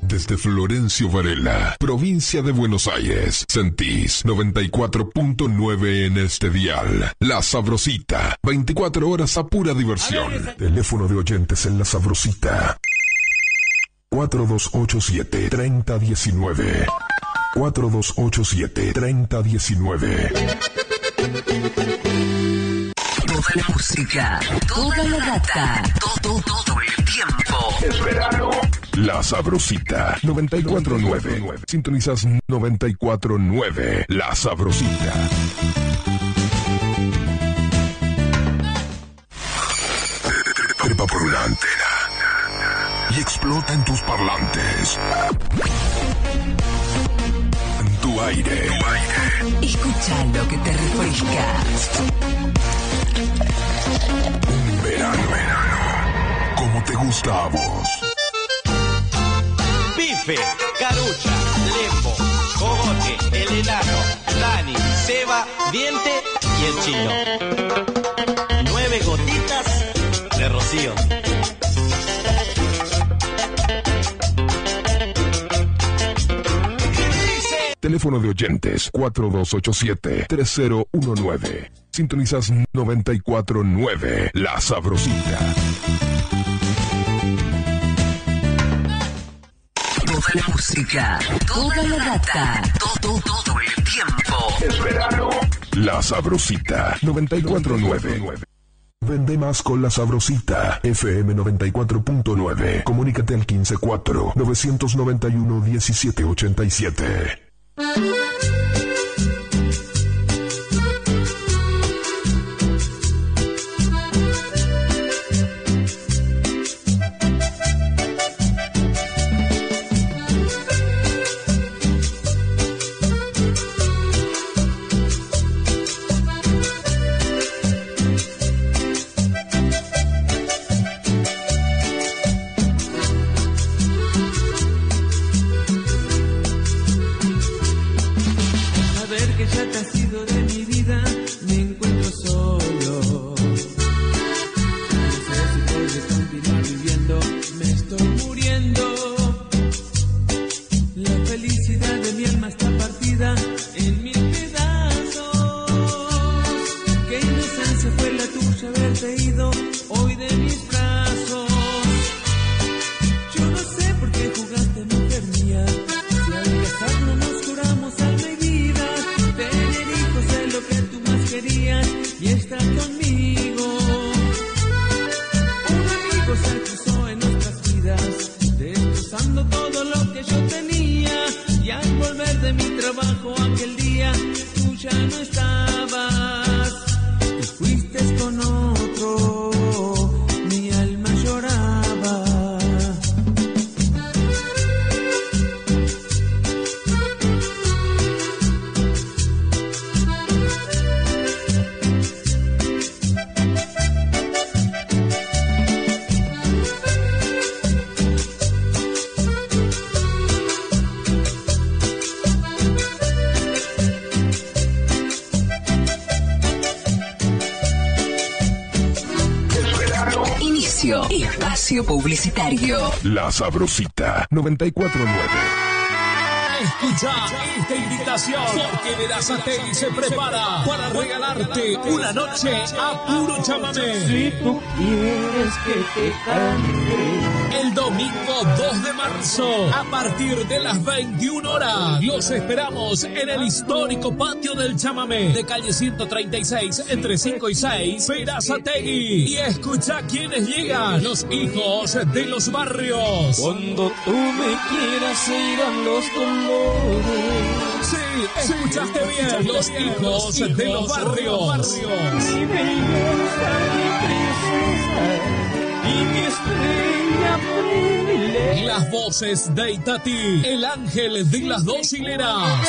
Desde Florencio Varela, provincia de Buenos Aires, sentís 94.9 en este dial. La Sabrosita, 24 horas a pura diversión. Teléfono de oyentes en La Sabrosita. 4287-3019. 4287-3019. Toda la música, toda la data, todo el tiempo. Es verano. La Sabrosita 94.9. Sintonizas 94.9. La Sabrosita. Trepa por una antena y explota en tus parlantes. En tu aire. Escucha lo que te refresca. Un verano. Como te gusta a vos. Bife, Carucha, Lembo, Cogote, el enano, Dani, Seba, Diente y el chino. 9 gotitas de rocío. Teléfono de oyentes 4287-3019. Sintonizas 94.9. La Sabrosita. Toda la música, toda la data, todo el tiempo. Es verano. La Sabrosita 94.9. Vende más con La Sabrosita. FM 94.9. Comunícate al 154-991-1787. Espacio publicitario. La Sabrosita 94.9. Escucha esta invitación porque Verazategui se prepara para regalarte una noche a puro chamamé. Si tú quieres que te cante. El domingo 2 de marzo, a partir de las 21 horas, los esperamos en el histórico patio del chamamé de calle 136, entre 5 y 6, Verazategui. Y escucha quiénes llegan, los hijos de los barrios. Cuando tú me quieras se irán los colores. Sí, escuchaste bien, los hijos de los barrios. Mi belleza, mi princesa y mi estrella predilecta. Las voces de Itati, el ángel de las dos hileras.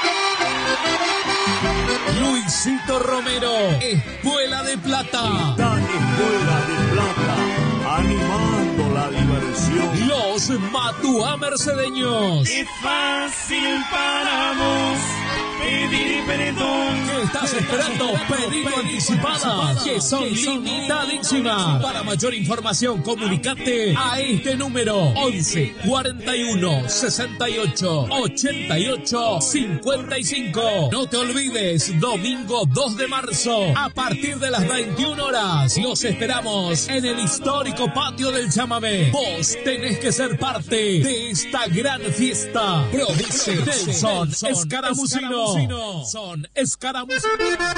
Luisito Romero, Espuela de Plata. Tan Espuela de Plata, animando la diversión. Los Matuá mercedeños. Es fácil para vos ¿Qué estás esperando? Pedido anticipada, que son limitadísimas. Para mayor información, comunicate a este número: 11 41 68 88 55. No te olvides, domingo 2 de marzo, a partir de las 21 horas, los esperamos en el histórico patio del Chamamé. Vos tenés que ser parte de esta gran fiesta. Produce Nelson Escaramucino. Son Escaramucino.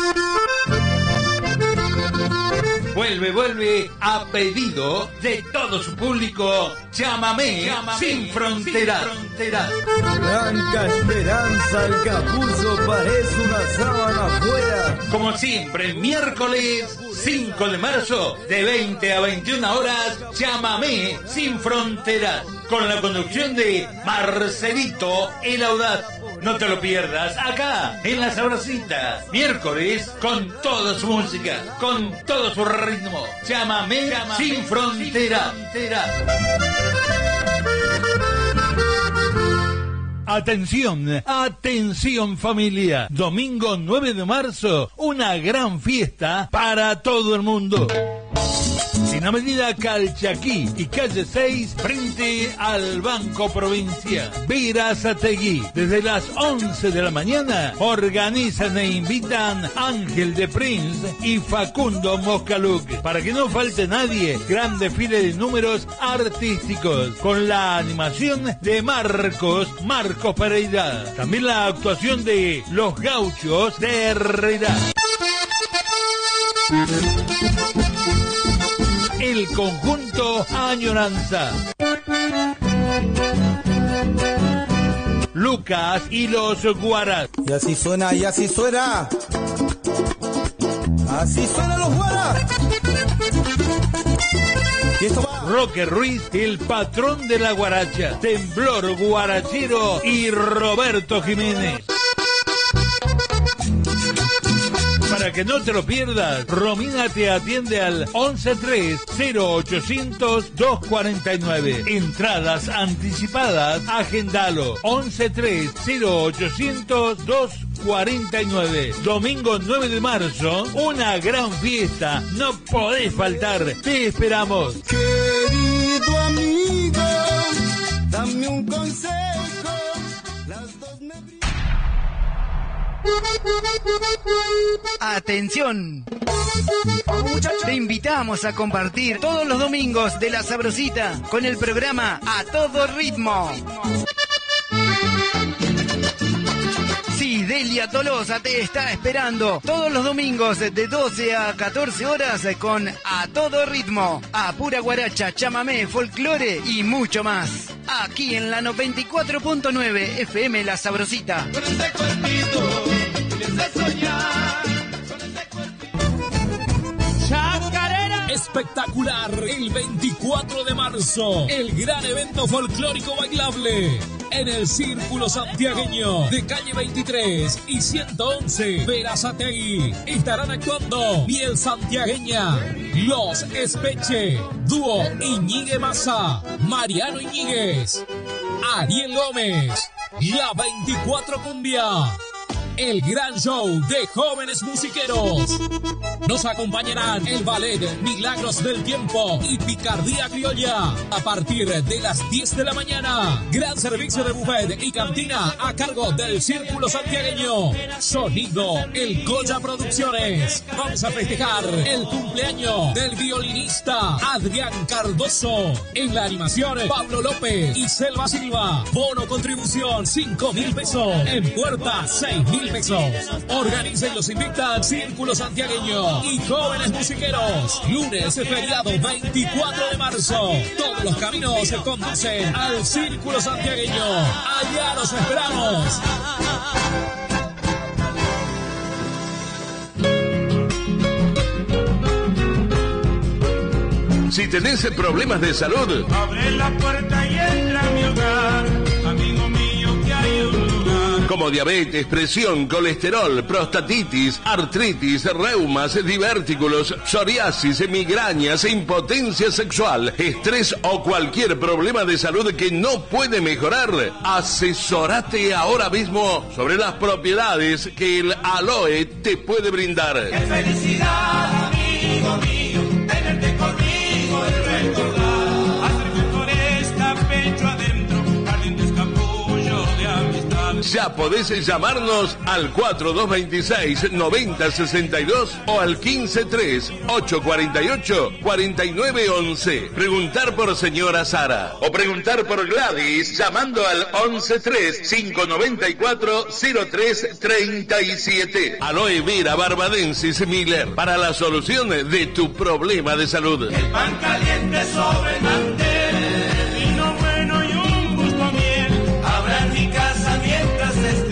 Vuelve a pedido de todo su público, Chamamé sin fronteras. Blanca esperanza, el capullo parece una sábana afuera. Como siempre, miércoles 5 de marzo, de 20 a 21 horas, Chamamé sin fronteras, con la conducción de Marcelito el Audaz. No te lo pierdas, acá, en La Sabrosita. Miércoles, con toda su música, con todo su ritmo. Chamamé sin frontera. Atención familia. Domingo 9 de marzo, una gran fiesta para todo el mundo. En Avenida Calchaquí y calle 6, frente al Banco Provincia. Verazategui, desde las 11 de la mañana, organizan e invitan Ángel de Prince y Facundo Moscaluc. Para que no falte nadie, gran desfile de números artísticos, con la animación de Marcos Pereira. También la actuación de Los Gauchos de Herrera. El conjunto Añoranza. Lucas y los Guaras. Y así suena. Así suenan los Guaras. Y esto va. Roque Ruiz, el patrón de la guaracha. Temblor Guarachero y Roberto Jiménez. Para que no te lo pierdas, Romina te atiende al 113-0800-249. Entradas anticipadas, agendalo. 113-0800-249. Domingo 9 de marzo, una gran fiesta. No podés faltar. Te esperamos. Querido amigo, dame un consejo. Las dos me brillan. ¡Atención! Te invitamos a compartir todos los domingos de La Sabrosita con el programa A Todo Ritmo. Sí, Delia Tolosa te está esperando todos los domingos de 12 a 14 horas con A Todo Ritmo, a pura guaracha, chamamé, folclore y mucho más. Aquí en la 94.9 FM La Sabrosita. Con ese cuerpito, de soñar. Chacarera espectacular el 24 de marzo, el gran evento folclórico bailable en el Círculo Santiagueño de calle 23 y 111 Verazategui. Estarán actuando Miel Santiagueña, Los Espeche, Dúo Iñigue Massa, Mariano Iñiguez, Ariel Gómez, La 24 Cumbia. El gran show de jóvenes musiqueros. Nos acompañarán el ballet Milagros del Tiempo y Picardía Criolla a partir de las 10 de la mañana. Gran servicio de buffet y cantina a cargo del Círculo Santiagueño. Sonido El Colla Producciones. Vamos a festejar el cumpleaños del violinista Adrián Cardoso. En la animación, Pablo López y Selva Silva. Bono contribución 5.000 pesos. En puerta 6.000 pesos. Organiza y los invitan Círculo Santiagueño y jóvenes musiqueros. Lunes feriado 24 de marzo. Todos los caminos se conducen al Círculo Santiagueño. Allá los esperamos. Si tenés problemas de salud, abre la puerta y entra a mi hogar, amigo mío, que hay un lugar. Como como diabetes, presión, colesterol, prostatitis, artritis, reumas, divertículos, psoriasis, migrañas, impotencia sexual, estrés o cualquier problema de salud que no puede mejorar, asesórate ahora mismo sobre las propiedades que el aloe te puede brindar. ¡Qué felicidad, amigo mío, tenerte conmigo y recordar! Hacer mejor esta pecho adentro, ardientes capullo de amistad. Ya podés llamarnos al 4226-9062 o al 153-848-4911. Preguntar por señora Sara o preguntar por Gladys llamando al 113-594-0337. Aloe Vera Barbadensis Miller para la solución de tu problema de salud. El pan caliente sobre el mantel, vino bueno y un gusto a miel, habrá en mi casa mientras esté.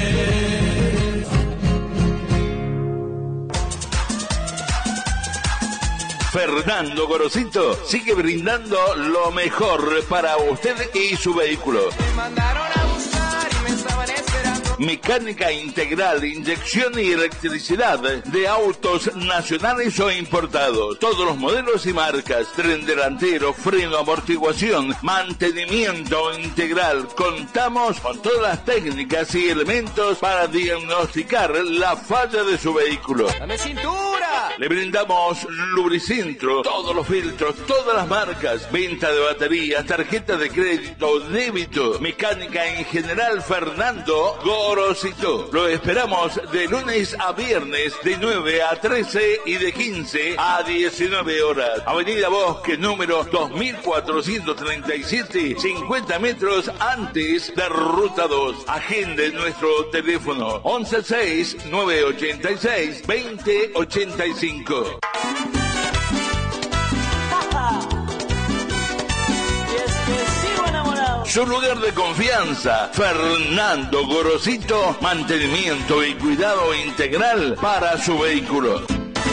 Fernando Gorosito sigue brindando lo mejor para usted y su vehículo. Me mandaron a buscar y me estaban esperando. Mecánica integral, inyección y electricidad de autos nacionales o importados. Todos los modelos y marcas. Tren delantero, freno, amortiguación, mantenimiento integral. Contamos con todas las técnicas y elementos para diagnosticar la falla de su vehículo. ¡Dame cintura! Le brindamos Lubricentro, todos los filtros, todas las marcas. Venta de baterías, tarjeta de crédito, débito. Mecánica en general, Fernando Gorosito. Lo esperamos de lunes a viernes de 9 a 13 y de 15 a 19 horas. Avenida Bosque, número 2437, 50 metros antes de Ruta 2. Agende nuestro teléfono 116-986-2085. Su lugar de confianza, Fernando Gorosito, mantenimiento y cuidado integral para su vehículo.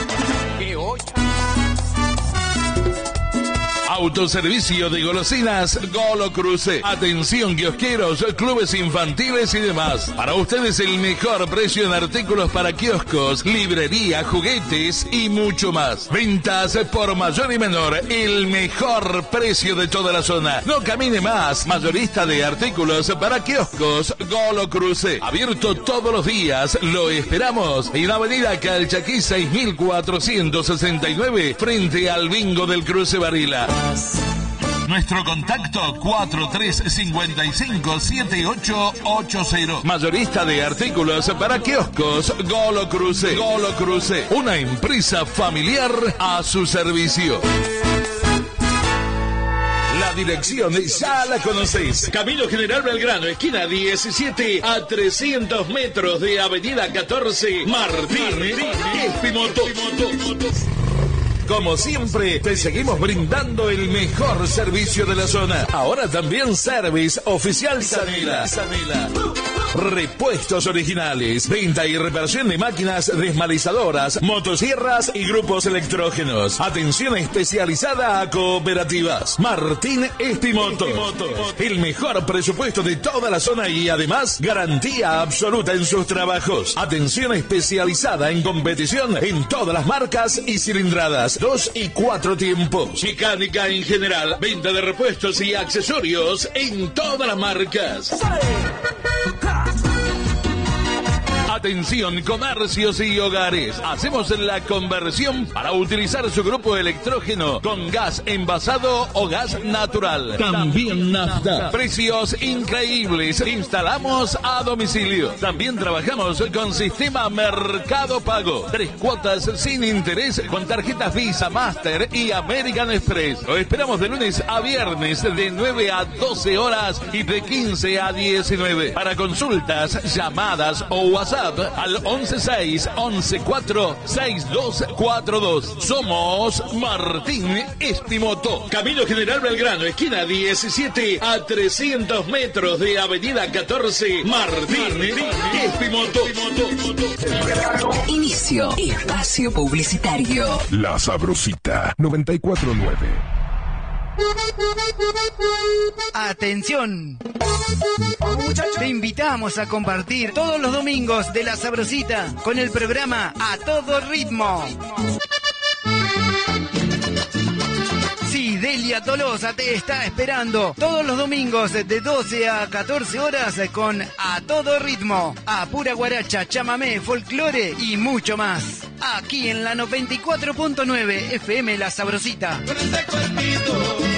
Autoservicio de golosinas Golo Cruce. Atención kiosqueros, clubes infantiles y demás. Para ustedes el mejor precio en artículos para kioscos, librería, juguetes y mucho más. Ventas por mayor y menor. El mejor precio de toda la zona. No camine más. Mayorista de artículos para kioscos Golo Cruce. Abierto todos los días. Lo esperamos en la avenida Calchaquí 6469 frente al bingo del Cruce Varela. Nuestro contacto 4355-7880. Mayorista de artículos para kioscos Golo Cruce. Golo Cruce, una empresa familiar a su servicio. La dirección ya la conocéis. Camino General Belgrano, esquina 17 a 300 metros de avenida 14 Martín Espimoto. Como siempre, te seguimos brindando el mejor servicio de la zona. Ahora también Service Oficial Sanela. Repuestos originales, venta y reparación de máquinas desmalizadoras, motosierras y grupos electrógenos. Atención especializada a cooperativas. Martín Espimoto. El mejor presupuesto de toda la zona y además garantía absoluta en sus trabajos. Atención especializada en competición en todas las marcas y cilindradas. 2 y 4 tiempos. Mecánica en general, venta de repuestos y accesorios en todas las marcas. Atención, comercios y hogares. Hacemos la conversión para utilizar su grupo electrógeno con gas envasado o gas natural. También nafta. Precios increíbles. Instalamos a domicilio. También trabajamos con sistema Mercado Pago. 3 cuotas sin interés con tarjetas Visa, Master y American Express. Lo esperamos de lunes a viernes de 9 a 12 horas y de 15 a 19. Para consultas, llamadas o WhatsApp al 116-114-6242. Somos Martín Espimoto. Camino General Belgrano, esquina 17 a 300 metros de avenida 14 Martín Espimoto. Inicio espacio publicitario. La Sabrosita 949. ¡Atención! Te invitamos a compartir todos los domingos de La Sabrosita con el programa A Todo Ritmo. Sí, Delia Tolosa te está esperando todos los domingos de 12 a 14 horas con A Todo Ritmo, a pura guaracha, chamamé, folclore y mucho más. Aquí en la 94.9 FM La Sabrosita. Con ese cuerpito